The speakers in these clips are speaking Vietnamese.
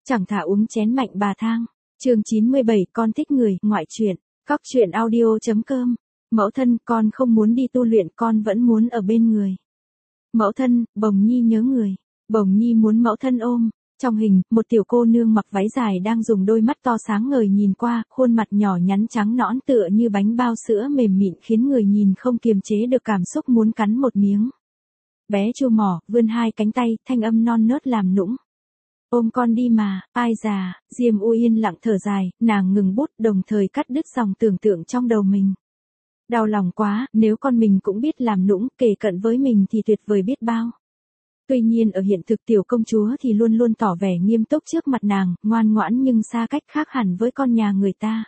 Chẳng thà uống chén mạnh bà thang. Chương 97, con thích người, ngoại truyện. Cóc truyện audio.com. Mẫu thân, con không muốn đi tu luyện, con vẫn muốn ở bên người. Mẫu thân, Bồng Nhi nhớ người. Bồng Nhi muốn mẫu thân ôm. Trong hình, một tiểu cô nương mặc váy dài đang dùng đôi mắt to sáng ngời nhìn qua, khuôn mặt nhỏ nhắn trắng nõn tựa như bánh bao sữa mềm mịn khiến người nhìn không kiềm chế được cảm xúc muốn cắn một miếng. Bé chu mỏ, vươn hai cánh tay, thanh âm non nớt làm nũng. Ôm con đi mà, ai già, Diêm U yên lặng thở dài, nàng ngừng bút đồng thời cắt đứt dòng tưởng tượng trong đầu mình. Đau lòng quá, nếu con mình cũng biết làm nũng, kể cận với mình thì tuyệt vời biết bao. Tuy nhiên ở hiện thực tiểu công chúa thì luôn luôn tỏ vẻ nghiêm túc trước mặt nàng, ngoan ngoãn nhưng xa cách khác hẳn với con nhà người ta.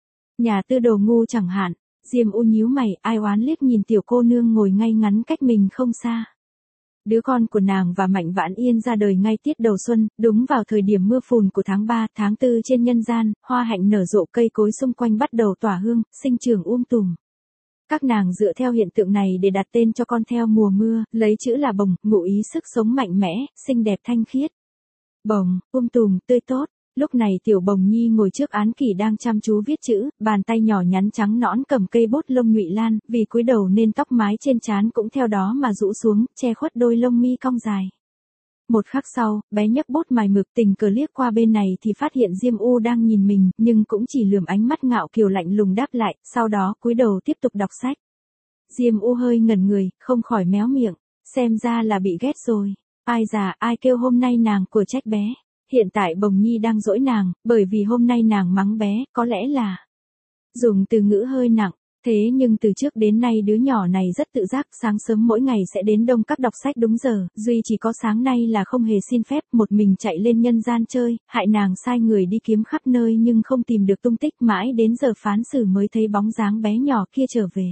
Nhà tư đồ ngu chẳng hạn, Diêm U nhíu mày, ai oán liếc nhìn tiểu cô nương ngồi ngay ngắn cách mình không xa. Đứa con của nàng và Mạnh Vãn Yên ra đời ngay tiết đầu xuân, đúng vào thời điểm mưa phùn của tháng 3, tháng 4 trên nhân gian, hoa hạnh nở rộ, cây cối xung quanh bắt đầu tỏa hương, sinh trưởng tùm. Các nàng dựa theo hiện tượng này để đặt tên cho con theo mùa mưa, lấy chữ là bồng, ngụ ý sức sống mạnh mẽ, xinh đẹp thanh khiết. Bồng, tùm, tươi tốt. Lúc này tiểu Bồng Nhi ngồi trước án kỷ đang chăm chú viết chữ, bàn tay nhỏ nhắn trắng nõn cầm cây bút lông nhụy lan, vì cúi đầu nên tóc mái trên trán cũng theo đó mà rũ xuống, che khuất đôi lông mi cong dài. Một khắc sau, bé nhấc bút mài mực tình cờ liếc qua bên này thì phát hiện Diêm U đang nhìn mình, nhưng cũng chỉ lườm ánh mắt ngạo kiều lạnh lùng đáp lại, sau đó cúi đầu tiếp tục đọc sách. Diêm U hơi ngẩn người, không khỏi méo miệng, xem ra là bị ghét rồi. Ai già, ai kêu hôm nay nàng của trách bé. Hiện tại Bồng Nhi đang dỗi nàng, bởi vì hôm nay nàng mắng bé, có lẽ là dùng từ ngữ hơi nặng. Thế nhưng từ trước đến nay đứa nhỏ này rất tự giác, sáng sớm mỗi ngày sẽ đến Đông Các đọc sách đúng giờ, duy chỉ có sáng nay là không hề xin phép, một mình chạy lên nhân gian chơi, hại nàng sai người đi kiếm khắp nơi nhưng không tìm được tung tích, mãi đến giờ phán xử mới thấy bóng dáng bé nhỏ kia trở về.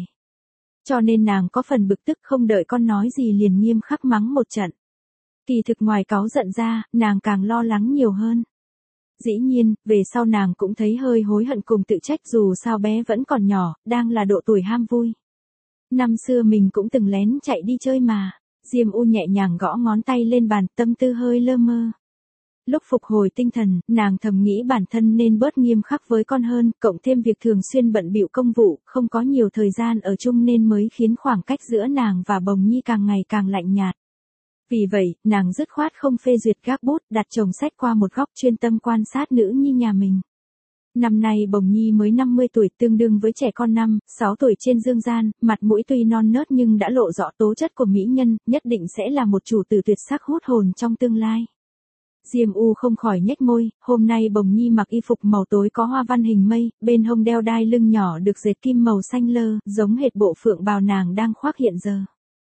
Cho nên nàng có phần bực tức, không đợi con nói gì liền nghiêm khắc mắng một trận. Kỳ thực ngoài cáu giận ra, nàng càng lo lắng nhiều hơn. Dĩ nhiên, về sau nàng cũng thấy hơi hối hận cùng tự trách, dù sao bé vẫn còn nhỏ, đang là độ tuổi ham vui. Năm xưa mình cũng từng lén chạy đi chơi mà. Diêm U nhẹ nhàng gõ ngón tay lên bàn, tâm tư hơi lơ mơ. Lúc phục hồi tinh thần, nàng thầm nghĩ bản thân nên bớt nghiêm khắc với con hơn, cộng thêm việc thường xuyên bận bịu công vụ, không có nhiều thời gian ở chung nên mới khiến khoảng cách giữa nàng và Bồng Nhi càng ngày càng lạnh nhạt. Vì vậy, nàng dứt khoát không phê duyệt gác bút, đặt chồng sách qua một góc chuyên tâm quan sát nữ nhi nhà mình. Năm nay Bồng Nhi mới 50 tuổi, tương đương với trẻ con 6 tuổi trên dương gian, mặt mũi tuy non nớt nhưng đã lộ rõ tố chất của mỹ nhân, nhất định sẽ là một chủ tử tuyệt sắc hút hồn trong tương lai. Diêm U không khỏi nhếch môi, hôm nay Bồng Nhi mặc y phục màu tối có hoa văn hình mây, bên hông đeo đai lưng nhỏ được dệt kim màu xanh lơ, giống hệt bộ phượng bào nàng đang khoác hiện giờ.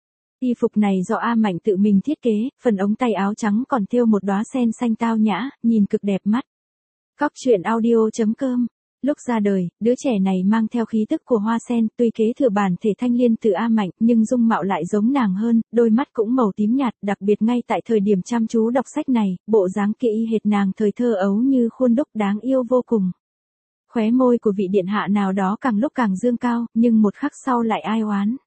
Y phục này do A Mạnh tự mình thiết kế, phần ống tay áo trắng còn thêu một đóa sen xanh tao nhã, nhìn cực đẹp mắt. Cóc truyện audio.com. Lúc ra đời, đứa trẻ này mang theo khí tức của hoa sen, tuy kế thừa bản thể thanh liên từ A Mạnh, nhưng dung mạo lại giống nàng hơn, đôi mắt cũng màu tím nhạt, đặc biệt ngay tại thời điểm chăm chú đọc sách này, bộ dáng kia y hệt nàng thời thơ ấu như khuôn đúc đáng yêu vô cùng. Khóe môi của vị điện hạ nào đó càng lúc càng dương cao, nhưng một khắc sau lại ai oán.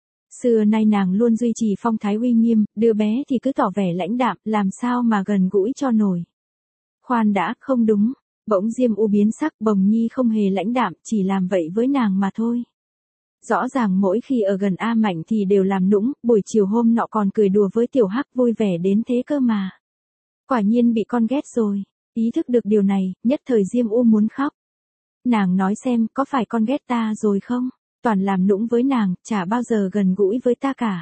Xưa nay nàng luôn duy trì phong thái uy nghiêm, đứa bé thì cứ tỏ vẻ lãnh đạm, làm sao mà gần gũi cho nổi. Khoan đã, không đúng. Bỗng Diêm U biến sắc, Bồng Nhi không hề lãnh đạm, chỉ làm vậy với nàng mà thôi. Rõ ràng mỗi khi ở gần A Mạnh thì đều làm nũng, buổi chiều hôm nọ còn cười đùa với tiểu hắc vui vẻ đến thế cơ mà. Quả nhiên bị con ghét rồi. Ý thức được điều này, nhất thời Diêm U muốn khóc. Nàng nói xem, có phải con ghét ta rồi không? Toàn làm nũng với nàng, chả bao giờ gần gũi với ta cả.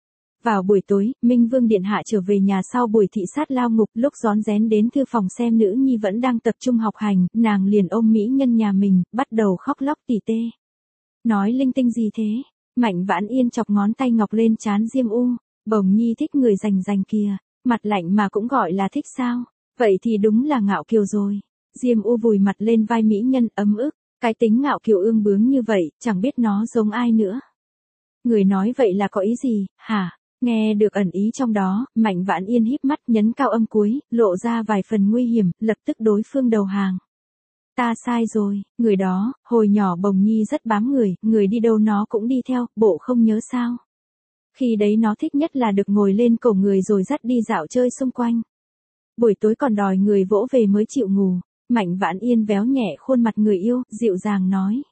Vào buổi tối, Minh Vương Điện Hạ trở về nhà sau buổi thị sát lao ngục, lúc rón rén đến thư phòng xem nữ nhi vẫn đang tập trung học hành, nàng liền ôm mỹ nhân nhà mình, bắt đầu khóc lóc tỉ tê. Nói linh tinh gì thế? Mạnh Vãn Yên chọc ngón tay ngọc lên trán Diêm U, Bồng Nhi thích người rành kìa, mặt lạnh mà cũng gọi là thích sao? Vậy thì đúng là ngạo kiều rồi. Diêm U vùi mặt lên vai mỹ nhân ấm ức. Cái tính ngạo kiều ương bướng như vậy, chẳng biết nó giống ai nữa. Người nói vậy là có ý gì, hả? Nghe được ẩn ý trong đó, Mạnh Vãn Yên híp mắt nhấn cao âm cuối, lộ ra vài phần nguy hiểm, lập tức đối phương đầu hàng. Ta sai rồi, người đó, hồi nhỏ Bồng Nhi rất bám người đi đâu nó cũng đi theo, bộ không nhớ sao. Khi đấy nó thích nhất là được ngồi lên cổ người rồi dắt đi dạo chơi xung quanh. buổi tối còn đòi người vỗ về mới chịu ngủ. Mạnh Vãn Yên véo nhẹ khuôn mặt người yêu, dịu dàng nói.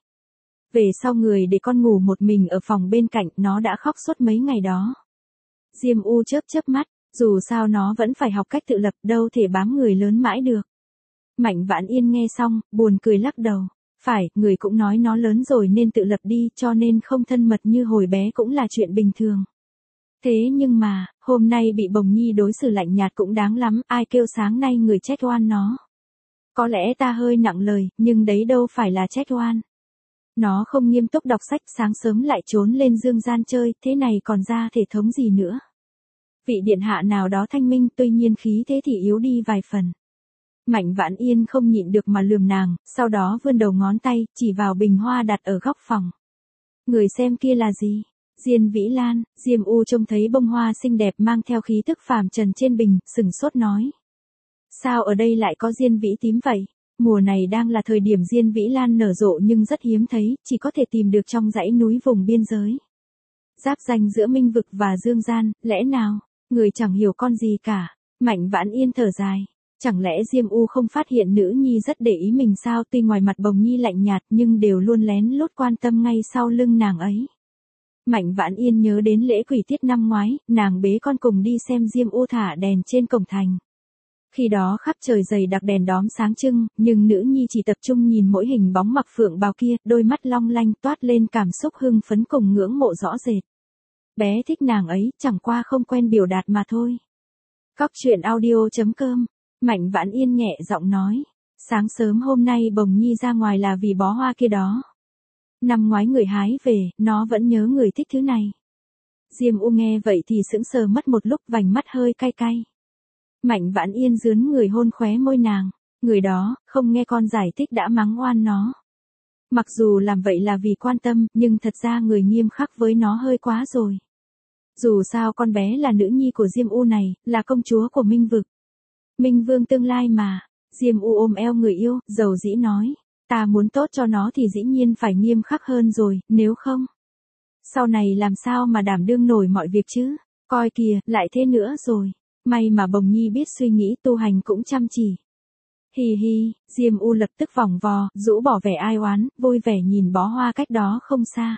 Về sau người để con ngủ một mình ở phòng bên cạnh, nó đã khóc suốt mấy ngày đó. Diêm U chớp chớp mắt, dù sao nó vẫn phải học cách tự lập, đâu thể bám người lớn mãi được. Mạnh Vãn Yên nghe xong, buồn cười lắc đầu. Phải, người cũng nói nó lớn rồi nên tự lập đi, cho nên không thân mật như hồi bé cũng là chuyện bình thường. Thế nhưng mà, hôm nay bị Bồng Nhi đối xử lạnh nhạt cũng đáng lắm, ai kêu sáng nay người trách oan nó. Có lẽ ta hơi nặng lời, nhưng đấy đâu phải là trách oan. Nó không nghiêm túc đọc sách, sáng sớm lại trốn lên dương gian chơi, thế này còn ra thể thống gì nữa. Vị điện hạ nào đó thanh minh, tuy nhiên khí thế thì yếu đi vài phần. Mạnh Vãn Yên không nhịn được mà lườm nàng, sau đó vươn đầu ngón tay, chỉ vào bình hoa đặt ở góc phòng. Người xem kia là gì? Diên Vĩ Lan. Diêm U trông thấy bông hoa xinh đẹp mang theo khí thức phàm trần trên bình, sừng sốt nói. Sao ở đây lại có diên vĩ tím vậy? Mùa này đang là thời điểm diên vĩ lan nở rộ nhưng rất hiếm thấy, chỉ có thể tìm được trong dãy núi vùng biên giới. Giáp ranh giữa Minh Vực và Dương Gian, lẽ nào, người chẳng hiểu con gì cả. Mạnh Vãn Yên thở dài. Chẳng lẽ Diêm U không phát hiện nữ nhi rất để ý mình sao? Tuy ngoài mặt Bồng Nhi lạnh nhạt nhưng đều luôn lén lút quan tâm ngay sau lưng nàng ấy. Mạnh Vãn Yên nhớ đến lễ quỷ tiết năm ngoái, nàng bế con cùng đi xem Diêm U thả đèn trên cổng thành. Khi đó khắp trời dày đặc đèn đóm sáng trưng, nhưng nữ nhi chỉ tập trung nhìn mỗi hình bóng mặc phượng bào kia, đôi mắt long lanh toát lên cảm xúc hưng phấn cùng ngưỡng mộ rõ rệt. Bé thích nàng ấy, chẳng qua không quen biểu đạt mà thôi. Cóc truyện audio.com. Mạnh Vãn Yên nhẹ giọng nói. Sáng sớm hôm nay Bồng Nhi ra ngoài là vì bó hoa kia đó. Năm ngoái người hái về, nó vẫn nhớ người thích thứ này. Diêm U nghe vậy thì sững sờ mất một lúc, vành mắt hơi cay cay. Mạnh Vãn Yên dướn người hôn khóe môi nàng. Người đó, không nghe con giải thích đã mắng oan nó. Mặc dù làm vậy là vì quan tâm, nhưng thật ra người nghiêm khắc với nó hơi quá rồi. Dù sao con bé là nữ nhi của Diêm U này, là công chúa của Minh Vực. Minh Vương tương lai mà. Diêm U ôm eo người yêu, dầu dĩ nói. Ta muốn tốt cho nó thì dĩ nhiên phải nghiêm khắc hơn rồi, nếu không. Sau này làm sao mà đảm đương nổi mọi việc chứ? Coi kìa, lại thế nữa rồi. May mà Bồng Nhi biết suy nghĩ, tu hành cũng chăm chỉ. Hì hì, Diêm U lập tức vòng vò, rũ bỏ vẻ ai oán, vui vẻ nhìn bó hoa cách đó không xa.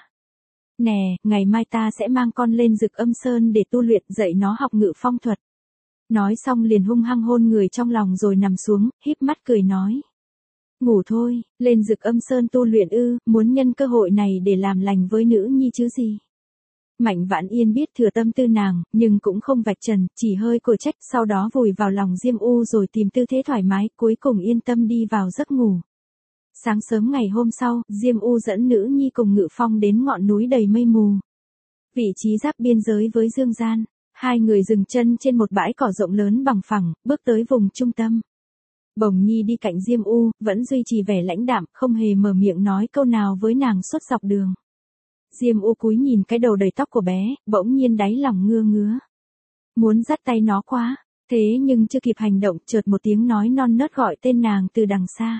Nè, ngày mai ta sẽ mang con lên Dực Âm Sơn để tu luyện, dạy nó học ngự phong thuật. Nói xong liền hung hăng hôn người trong lòng rồi nằm xuống, híp mắt cười nói. Ngủ thôi, lên Dực Âm Sơn tu luyện ư, muốn nhân cơ hội này để làm lành với nữ nhi chứ gì. Mạnh Vãn Yên biết thừa tâm tư nàng, nhưng cũng không vạch trần, chỉ hơi cổ trách, sau đó vùi vào lòng Diêm U rồi tìm tư thế thoải mái, cuối cùng yên tâm đi vào giấc ngủ. Sáng sớm ngày hôm sau, Diêm U dẫn nữ nhi cùng Ngự Phong đến ngọn núi đầy mây mù. Vị trí giáp biên giới với Dương Gian, hai người dừng chân trên một bãi cỏ rộng lớn bằng phẳng, bước tới vùng trung tâm. Bồng Nhi đi cạnh Diêm U, vẫn duy trì vẻ lãnh đạm, không hề mở miệng nói câu nào với nàng suốt dọc đường. Diêm U cúi nhìn cái đầu đầy tóc của bé, bỗng nhiên đáy lòng ngứa ngứa. Muốn dắt tay nó quá, thế nhưng chưa kịp hành động, chợt một tiếng nói non nớt gọi tên nàng từ đằng xa.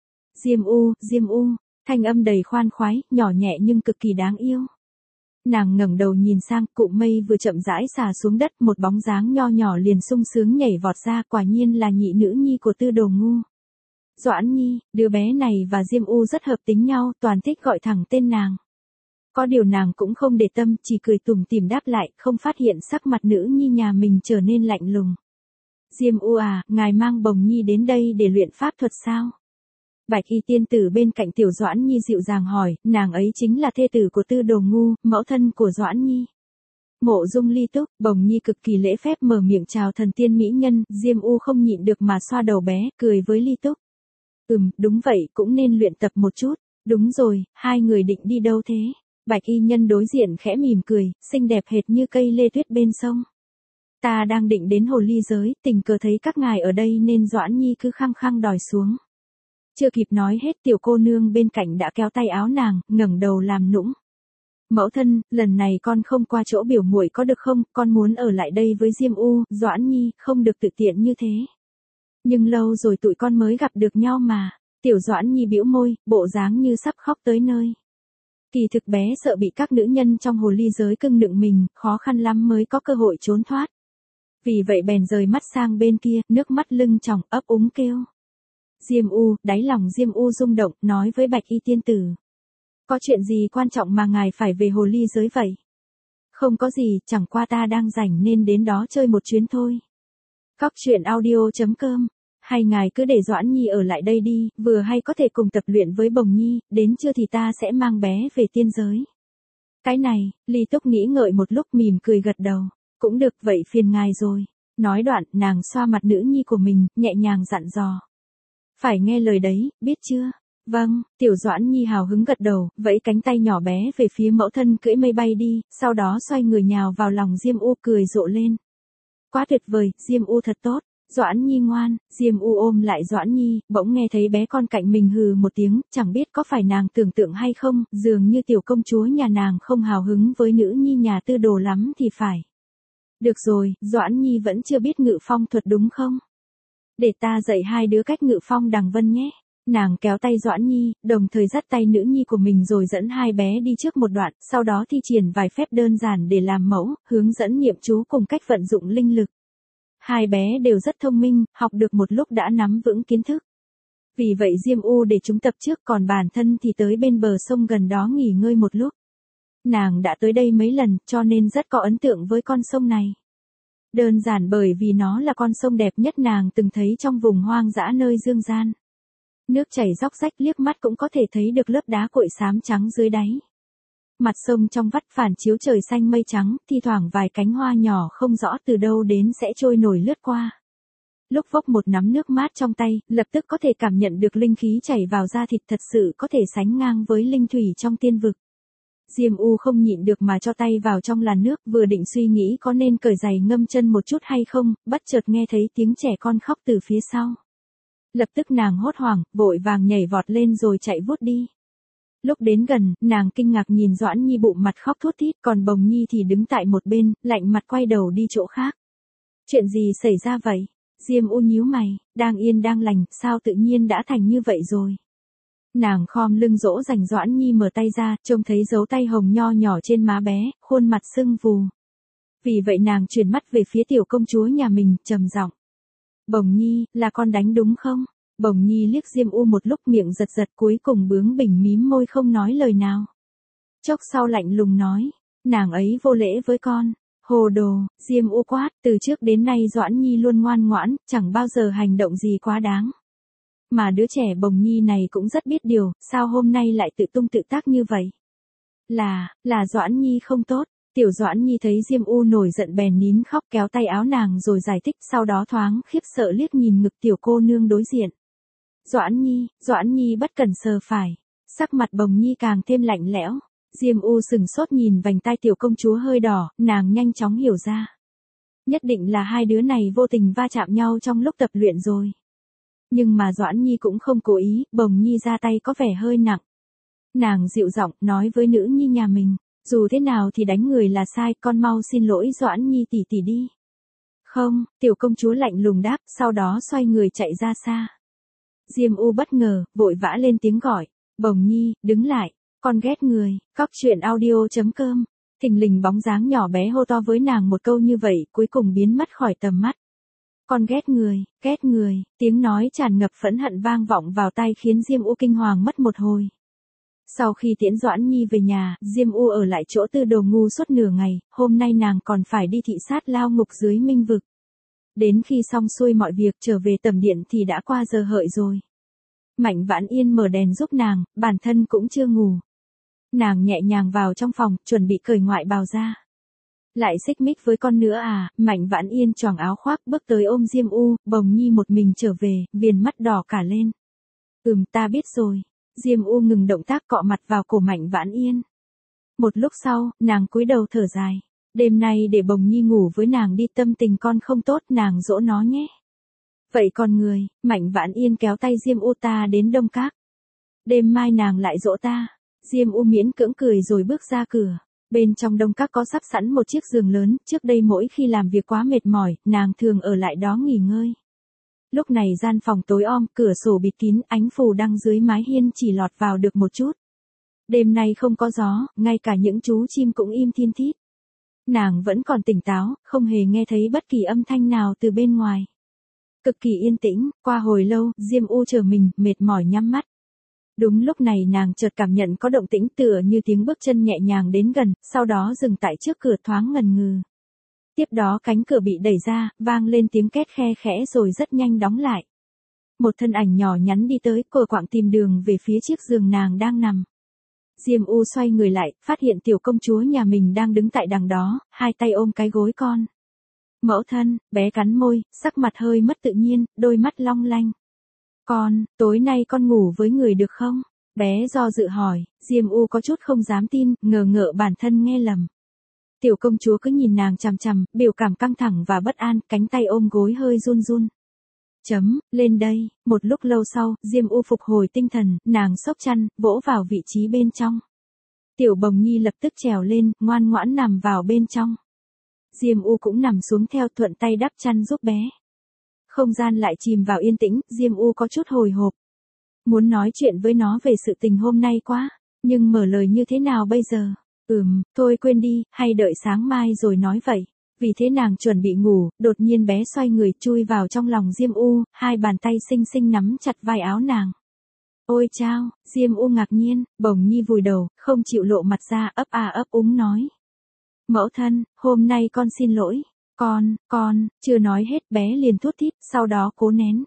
Diêm U, thanh âm đầy khoan khoái, nhỏ nhẹ nhưng cực kỳ đáng yêu. Nàng ngẩng đầu nhìn sang, cụm mây vừa chậm rãi xà xuống đất, một bóng dáng nho nhỏ liền sung sướng nhảy vọt ra, quả nhiên là nhị nữ nhi của Tư Đồ Ngu. Doãn Nhi, đứa bé này và Diêm U rất hợp tính nhau, toàn thích gọi thẳng tên nàng. Có điều nàng cũng không để tâm, chỉ cười tủm tỉm đáp lại, không phát hiện sắc mặt nữ nhi nhà mình trở nên lạnh lùng. Diêm U à, ngài mang Bồng Nhi đến đây để luyện pháp thuật sao? Bạch Y tiên tử bên cạnh Tiểu Doãn Nhi dịu dàng hỏi, nàng ấy chính là thê tử của Tư Đồ Ngu, mẫu thân của Doãn Nhi. Mộ Dung Ly Túc, Bồng Nhi cực kỳ lễ phép mở miệng chào thần tiên mỹ nhân, Diêm U không nhịn được mà xoa đầu bé, cười với Ly Túc. Đúng vậy, cũng nên luyện tập một chút. Đúng rồi, hai người định đi đâu thế? Bạch Y nhân đối diện khẽ mỉm cười, xinh đẹp hệt như cây lê tuyết bên sông. Ta đang định đến hồ ly giới, tình cờ thấy các ngài ở đây nên Doãn Nhi cứ khăng khăng đòi xuống. Chưa kịp nói hết, tiểu cô nương bên cạnh đã kéo tay áo nàng, ngẩng đầu làm nũng. Mẫu thân, lần này con không qua chỗ biểu muội có được không, con muốn ở lại đây với Diêm U, Doãn Nhi, không được tự tiện như thế. Nhưng lâu rồi tụi con mới gặp được nhau mà. Tiểu Doãn Nhi bĩu môi, bộ dáng như sắp khóc tới nơi. Kỳ thực bé sợ bị các nữ nhân trong hồ ly giới cưng nựng mình, khó khăn lắm mới có cơ hội trốn thoát. Vì vậy bèn rời mắt sang bên kia, nước mắt lưng tròng ấp úng kêu. Diêm U, đáy lòng Diêm U rung động, nói với Bạch Y tiên tử. Có chuyện gì quan trọng mà ngài phải về hồ ly giới vậy? Không có gì, chẳng qua ta đang rảnh nên đến đó chơi một chuyến thôi. Cóc truyện audio.com. Hay ngài cứ để Doãn Nhi ở lại đây đi, vừa hay có thể cùng tập luyện với Bồng Nhi, đến trưa thì ta sẽ mang bé về tiên giới. Cái này, Ly Túc nghĩ ngợi một lúc mỉm cười gật đầu. Cũng được, vậy phiền ngài rồi. Nói đoạn, nàng xoa mặt nữ nhi của mình, nhẹ nhàng dặn dò. Phải nghe lời đấy, biết chưa? Vâng, tiểu Doãn Nhi hào hứng gật đầu, vẫy cánh tay nhỏ bé về phía mẫu thân cưỡi mây bay đi, sau đó xoay người nhào vào lòng Diêm U cười rộ lên. Quá tuyệt vời, Diêm U thật tốt. Doãn Nhi ngoan. Diêm U ôm lại Doãn Nhi, bỗng nghe thấy bé con cạnh mình hừ một tiếng, chẳng biết có phải nàng tưởng tượng hay không, dường như tiểu công chúa nhà nàng không hào hứng với nữ nhi nhà Tư Đồ lắm thì phải. Được rồi, Doãn Nhi vẫn chưa biết ngự phong thuật đúng không? Để ta dạy hai đứa cách ngự phong đằng vân nhé. Nàng kéo tay Doãn Nhi, đồng thời dắt tay nữ nhi của mình rồi dẫn hai bé đi trước một đoạn, sau đó thi triển vài phép đơn giản để làm mẫu, hướng dẫn niệm chú cùng cách vận dụng linh lực. Hai bé đều rất thông minh, học được một lúc đã nắm vững kiến thức. Vì vậy Diêm U để chúng tập trước, còn bản thân thì tới bên bờ sông gần đó nghỉ ngơi một lúc. Nàng đã tới đây mấy lần, cho nên rất có ấn tượng với con sông này. Đơn giản bởi vì nó là con sông đẹp nhất nàng từng thấy trong vùng hoang dã nơi dương gian. Nước chảy róc rách, liếc mắt cũng có thể thấy được lớp đá cuội xám trắng dưới đáy. Mặt sông trong vắt phản chiếu trời xanh mây trắng, thi thoảng vài cánh hoa nhỏ không rõ từ đâu đến sẽ trôi nổi lướt qua. Lúc vốc một nắm nước mát trong tay, lập tức có thể cảm nhận được linh khí chảy vào da thịt, thật sự có thể sánh ngang với linh thủy trong tiên vực. Diêm U không nhịn được mà cho tay vào trong làn nước, vừa định suy nghĩ có nên cởi giày ngâm chân một chút hay không, bất chợt nghe thấy tiếng trẻ con khóc từ phía sau. Lập tức nàng hốt hoảng, vội vàng nhảy vọt lên rồi chạy vút đi. Lúc đến gần, nàng kinh ngạc nhìn Doãn Nhi bụng mặt khóc thút thít, còn Bồng Nhi thì đứng tại một bên, lạnh mặt quay đầu đi chỗ khác. Chuyện gì xảy ra vậy? Diêm U nhíu mày, đang yên đang lành, sao tự nhiên đã thành như vậy rồi? Nàng khom lưng dỗ dành Doãn Nhi mở tay ra, trông thấy dấu tay hồng nho nhỏ trên má bé, khuôn mặt sưng vù. Vì vậy nàng chuyển mắt về phía tiểu công chúa nhà mình, trầm giọng. Bồng Nhi, là con đánh đúng không? Bồng Nhi liếc Diêm U một lúc, miệng giật giật, cuối cùng bướng bỉnh mím môi không nói lời nào. Chốc sau lạnh lùng nói, nàng ấy vô lễ với con. Hồ đồ, Diêm U quát, từ trước đến nay Doãn Nhi luôn ngoan ngoãn, chẳng bao giờ hành động gì quá đáng. Mà đứa trẻ Bồng Nhi này cũng rất biết điều, sao hôm nay lại tự tung tự tác như vậy? Là Doãn Nhi không tốt. Tiểu Doãn Nhi thấy Diêm U nổi giận bèn nín khóc, kéo tay áo nàng rồi giải thích, sau đó thoáng khiếp sợ liếc nhìn ngực tiểu cô nương đối diện. Doãn Nhi bất cẩn sờ phải. Sắc mặt Bồng Nhi càng thêm lạnh lẽo. Diêm U sừng sốt nhìn vành tai tiểu công chúa hơi đỏ, nàng nhanh chóng hiểu ra. Nhất định là hai đứa này vô tình va chạm nhau trong lúc tập luyện rồi. Nhưng mà Doãn Nhi cũng không cố ý, Bồng Nhi ra tay có vẻ hơi nặng. Nàng dịu giọng nói với nữ nhi nhà mình, dù thế nào thì đánh người là sai, con mau xin lỗi Doãn Nhi tỷ tỷ đi. Không, tiểu công chúa lạnh lùng đáp, sau đó xoay người chạy ra xa. Diêm U bất ngờ, vội vã lên tiếng gọi, Bồng Nhi, đứng lại, con ghét người. Cóc truyện audio.com. Thình lình bóng dáng nhỏ bé hô to với nàng một câu như vậy, cuối cùng biến mất khỏi tầm mắt. Con ghét người, tiếng nói tràn ngập phẫn hận vang vọng vào tai khiến Diêm U kinh hoàng mất một hồi. Sau khi tiễn Doãn Nhi về nhà, Diêm U ở lại chỗ Tư Đồ ngu suốt nửa ngày, hôm nay nàng còn phải đi thị sát lao ngục dưới Minh Vực. Đến khi xong xuôi mọi việc trở về tầm điện thì đã qua giờ hợi rồi. Mạnh Vãn Yên mở đèn giúp nàng, bản thân cũng chưa ngủ. Nàng nhẹ nhàng vào trong phòng, chuẩn bị cởi ngoại bào ra. Lại xích mích với con nữa à? Mạnh Vãn Yên choàng áo khoác bước tới ôm Diêm U, Bồng Nhi một mình trở về, viền mắt đỏ cả lên. Ta biết rồi. Diêm U ngừng động tác cọ mặt vào cổ Mạnh Vãn Yên. Một lúc sau, nàng cúi đầu thở dài. Đêm nay để Bồng Nhi ngủ với nàng đi, tâm tình con không tốt, nàng dỗ nó nhé. Vậy còn người? Mạnh Vãn Yên kéo tay Diêm U, ta đến Đông Các. Đêm mai nàng lại dỗ ta. Diêm U miễn cưỡng cười rồi bước ra cửa. Bên trong Đông Các có sắp sẵn một chiếc giường lớn, trước đây mỗi khi làm việc quá mệt mỏi, nàng thường ở lại đó nghỉ ngơi. Lúc này gian phòng tối om, cửa sổ bịt kín, ánh phù đăng dưới mái hiên chỉ lọt vào được một chút. Đêm nay không có gió, ngay cả những chú chim cũng im thiên thít. Nàng vẫn còn tỉnh táo, không hề nghe thấy bất kỳ âm thanh nào từ bên ngoài. Cực kỳ yên tĩnh, qua hồi lâu, Diêm U chờ mình, mệt mỏi nhắm mắt. Đúng lúc này nàng chợt cảm nhận có động tĩnh tựa như tiếng bước chân nhẹ nhàng đến gần, sau đó dừng tại trước cửa thoáng ngần ngừ. Tiếp đó cánh cửa bị đẩy ra, vang lên tiếng két khe khẽ rồi rất nhanh đóng lại. Một thân ảnh nhỏ nhắn đi tới, cô quạng tìm đường về phía chiếc giường nàng đang nằm. Diêm U xoay người lại, phát hiện tiểu công chúa nhà mình đang đứng tại đằng đó, hai tay ôm cái gối con. Mẫu thân, bé cắn môi, sắc mặt hơi mất tự nhiên, đôi mắt long lanh. Con, tối nay con ngủ với người được không? Bé do dự hỏi, Diêm U có chút không dám tin, ngờ ngợ bản thân nghe lầm. Tiểu công chúa cứ nhìn nàng chằm chằm, biểu cảm căng thẳng và bất an, cánh tay ôm gối hơi run run. Lên đây, một lúc lâu sau, Diêm U phục hồi tinh thần, nàng xốc chăn, vỗ vào vị trí bên trong. Tiểu Bồng Nhi lập tức trèo lên, ngoan ngoãn nằm vào bên trong. Diêm U cũng nằm xuống theo, thuận tay đắp chăn giúp bé. Không gian lại chìm vào yên tĩnh, Diêm U có chút hồi hộp. Muốn nói chuyện với nó về sự tình hôm nay quá, nhưng mở lời như thế nào bây giờ? Thôi quên đi, hay đợi sáng mai rồi nói vậy. Vì thế nàng chuẩn bị ngủ, đột nhiên bé xoay người chui vào trong lòng Diêm U, hai bàn tay xinh xinh nắm chặt vai áo nàng. Ôi chao, Diêm U ngạc nhiên, Bồng Nhi vùi đầu, không chịu lộ mặt ra, ấp a ấp úng nói. Mẫu thân, hôm nay con xin lỗi, con, chưa nói hết bé liền thút thít, sau đó cố nén.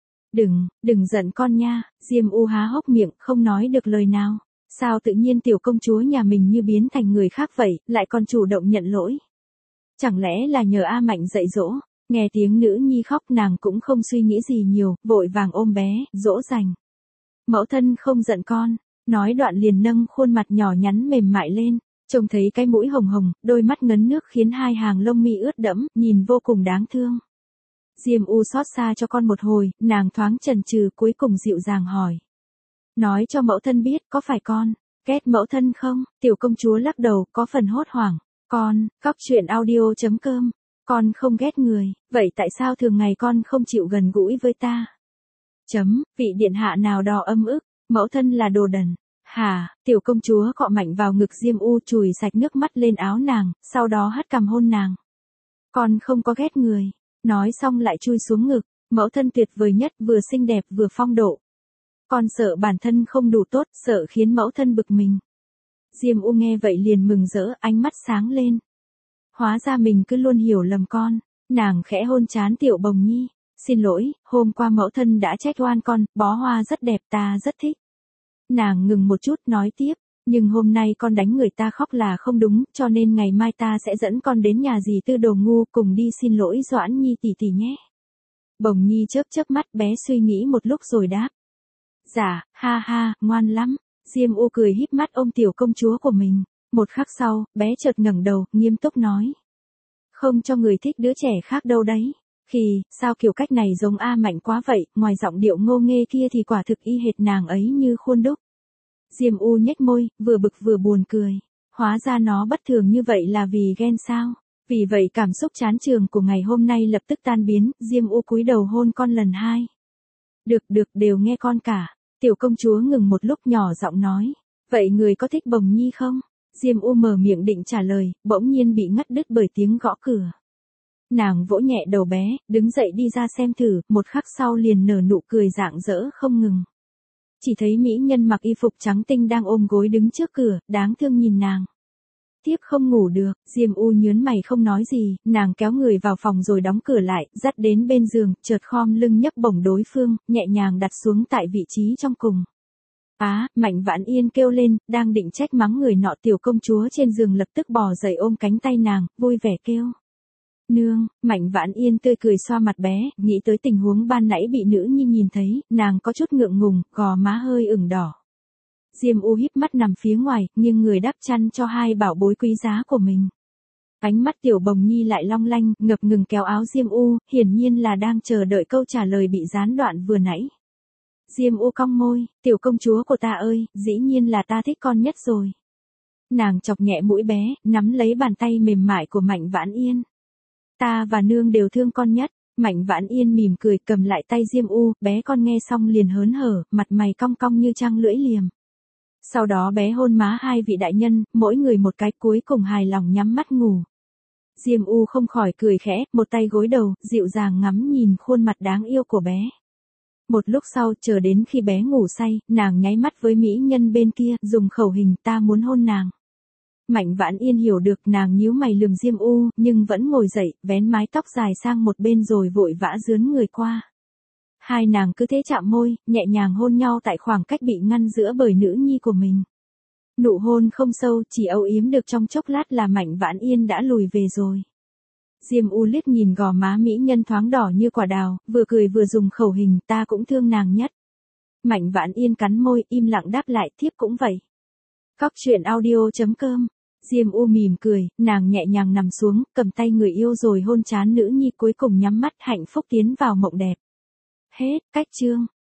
Đừng giận con nha, Diêm U há hốc miệng, không nói được lời nào. Sao tự nhiên tiểu công chúa nhà mình như biến thành người khác vậy, lại còn chủ động nhận lỗi. Chẳng lẽ là nhờ A Mạnh dạy dỗ, nghe tiếng nữ nhi khóc nàng cũng không suy nghĩ gì nhiều, vội vàng ôm bé, dỗ dành. Mẫu thân không giận con, nói đoạn liền nâng khuôn mặt nhỏ nhắn mềm mại lên, trông thấy cái mũi hồng hồng, đôi mắt ngấn nước khiến hai hàng lông mi ướt đẫm, nhìn vô cùng đáng thương. Diêm U xót xa cho con một hồi, nàng thoáng chần chừ cuối cùng dịu dàng hỏi. Nói cho mẫu thân biết, có phải con ghét mẫu thân không? Tiểu công chúa lắc đầu, có phần hốt hoảng. Cóc truyện audio.com. Con không ghét người, vậy tại sao thường ngày con không chịu gần gũi với ta? Vị điện hạ nào đó âm ức, mẫu thân là đồ đần. Hả, tiểu công chúa cọ mạnh vào ngực Diêm U chùi sạch nước mắt lên áo nàng, sau đó hất cằm hôn nàng. Con không có ghét người, nói xong lại chui xuống ngực, mẫu thân tuyệt vời nhất, vừa xinh đẹp vừa phong độ. Con sợ bản thân không đủ tốt, sợ khiến mẫu thân bực mình. Diêm U nghe vậy liền mừng rỡ, ánh mắt sáng lên. Hóa ra mình cứ luôn hiểu lầm con. Nàng khẽ hôn trán Tiểu Bồng Nhi. Xin lỗi, hôm qua mẫu thân đã trách oan con, bó hoa rất đẹp ta rất thích. Nàng ngừng một chút nói tiếp, nhưng hôm nay con đánh người ta khóc là không đúng, cho nên ngày mai ta sẽ dẫn con đến nhà dì Tư Đồ Ngu cùng đi xin lỗi Doãn Nhi tỷ tỷ nhé. Bồng Nhi chớp chớp mắt, bé suy nghĩ một lúc rồi đáp. Dạ, ha ha, ngoan lắm. Diêm U cười híp mắt ôm tiểu công chúa của mình. Một khắc sau, bé chợt ngẩng đầu, nghiêm túc nói. Không cho người thích đứa trẻ khác đâu đấy. Sao kiểu cách này giống A Mạnh quá vậy, ngoài giọng điệu ngô nghê kia thì quả thực y hệt nàng ấy như khuôn đúc. Diêm U nhếch môi, vừa bực vừa buồn cười. Hóa ra nó bất thường như vậy là vì ghen sao. Vì vậy cảm xúc chán trường của ngày hôm nay lập tức tan biến, Diêm U cúi đầu hôn con lần hai. Được, đều nghe con cả. Tiểu công chúa ngừng một lúc nhỏ giọng nói. Vậy người có thích Bồng Nhi không? Diêm U mở miệng định trả lời, bỗng nhiên bị ngắt đứt bởi tiếng gõ cửa. Nàng vỗ nhẹ đầu bé, đứng dậy đi ra xem thử, một khắc sau liền nở nụ cười rạng rỡ không ngừng. Chỉ thấy mỹ nhân mặc y phục trắng tinh đang ôm gối đứng trước cửa, đáng thương nhìn nàng. Tiếp không ngủ được, Diêm U nhớn mày không nói gì, nàng kéo người vào phòng rồi đóng cửa lại, dắt đến bên giường, chợt khom lưng nhấc bổng đối phương, nhẹ nhàng đặt xuống tại vị trí trong cùng. Mạnh Vãn Yên kêu lên, đang định trách mắng người nọ, tiểu công chúa trên giường lập tức bò dậy ôm cánh tay nàng, vui vẻ kêu. Nương, Mạnh Vãn Yên tươi cười xoa mặt bé, nghĩ tới tình huống ban nãy bị nữ nhi nhìn thấy, nàng có chút ngượng ngùng, gò má hơi ửng đỏ. Diêm U híp mắt nằm phía ngoài, nghiêng người đắp chăn cho hai bảo bối quý giá của mình. Ánh mắt Tiểu Bồng Nhi lại long lanh, ngập ngừng kéo áo Diêm U, hiển nhiên là đang chờ đợi câu trả lời bị gián đoạn vừa nãy. Diêm U cong môi, tiểu công chúa của ta ơi, dĩ nhiên là ta thích con nhất rồi. Nàng chọc nhẹ mũi bé, nắm lấy bàn tay mềm mại của Mạnh Vãn Yên. Ta và nương đều thương con nhất. Mạnh Vãn Yên mỉm cười cầm lại tay Diêm U, bé con nghe xong liền hớn hở, mặt mày cong cong như trăng lưỡi liềm. Sau đó bé hôn má hai vị đại nhân, mỗi người một cái, cuối cùng hài lòng nhắm mắt ngủ. Diêm U không khỏi cười khẽ, một tay gối đầu, dịu dàng ngắm nhìn khuôn mặt đáng yêu của bé. Một lúc sau, chờ đến khi bé ngủ say, nàng nháy mắt với mỹ nhân bên kia, dùng khẩu hình ta muốn hôn nàng. Mạnh Vãn Yên hiểu được, nàng nhíu mày lườm Diêm U, nhưng vẫn ngồi dậy, vén mái tóc dài sang một bên rồi vội vã dướn người qua. Hai nàng cứ thế chạm môi, nhẹ nhàng hôn nhau tại khoảng cách bị ngăn giữa bởi nữ nhi của mình. Nụ hôn không sâu, chỉ âu yếm được trong chốc lát là Mạnh Vãn Yên đã lùi về rồi. Diêm U liếc nhìn gò má mỹ nhân thoáng đỏ như quả đào, vừa cười vừa dùng khẩu hình, ta cũng thương nàng nhất. Mạnh Vãn Yên cắn môi, im lặng đáp lại, thiếp cũng vậy. Cóc truyện audio.com. Diêm U mỉm cười, nàng nhẹ nhàng nằm xuống, cầm tay người yêu rồi hôn trán nữ nhi, cuối cùng nhắm mắt hạnh phúc tiến vào mộng đẹp. Hết, cách chương.